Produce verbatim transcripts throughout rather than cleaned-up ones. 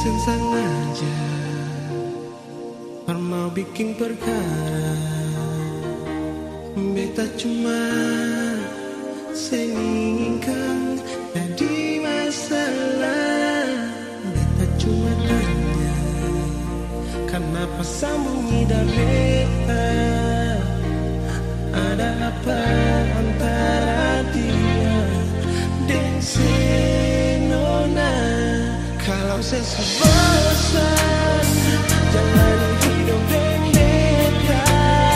iseng-iseng aja mau bikin perkara. Beta cuma senginginkan jadi masalah. Beta cuma tanya kenapa sambungi dan beta. Ada apa antara dia dan si Nona? Kalau saya bosan jalani hidup dan beta,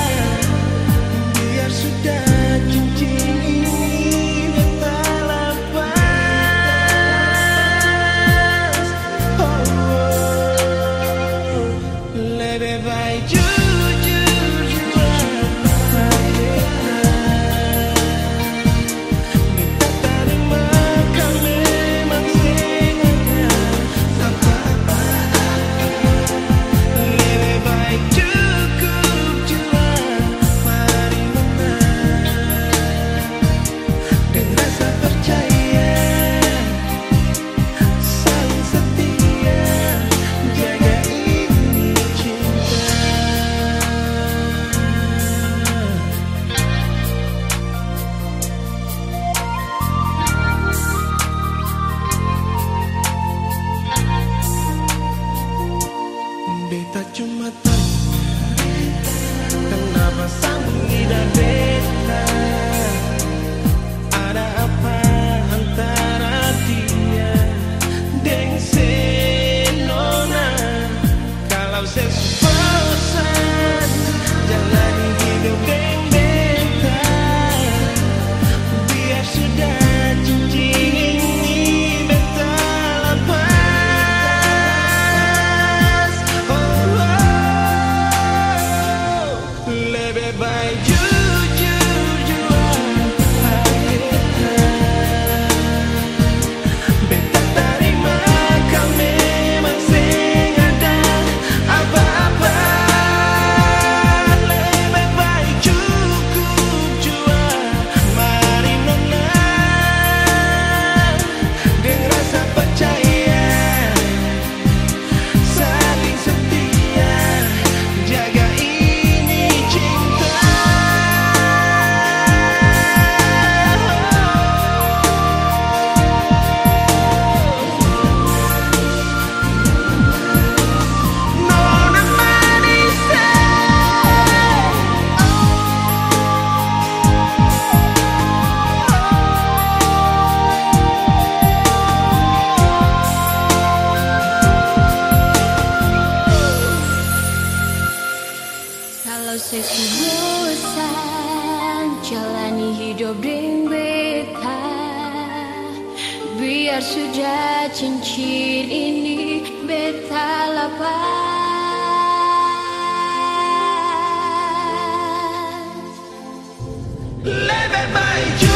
biar sudah cincin ini beta lepas. Oh, oh. Lebih baik jujur jua pada beta. Beta terima kau memang sengaja apa-apa. Lebih baik cukup jua mari menang dengan rasa percaya, saling setia, jaga ini cinta. Beta cuma tanya kenapa sambungi dan beta. Ada apa antara dia dan si Nona? Kalau saya bosan jalani hidup dengan beta, biar sudah cincin ini beta lepas. Oh, oh. Lebih baik jujur jua pada beta. Beta terima kau memang sengaja apa-apa. Lebih baik cukup jua mari Nona dengan rasa percaya, saling setia, jaga ini cinta. Nona Manisa. Kalau saya bosan jalani hidup dengan beta, biar sudah cincin ini beta lepas. Lebih baik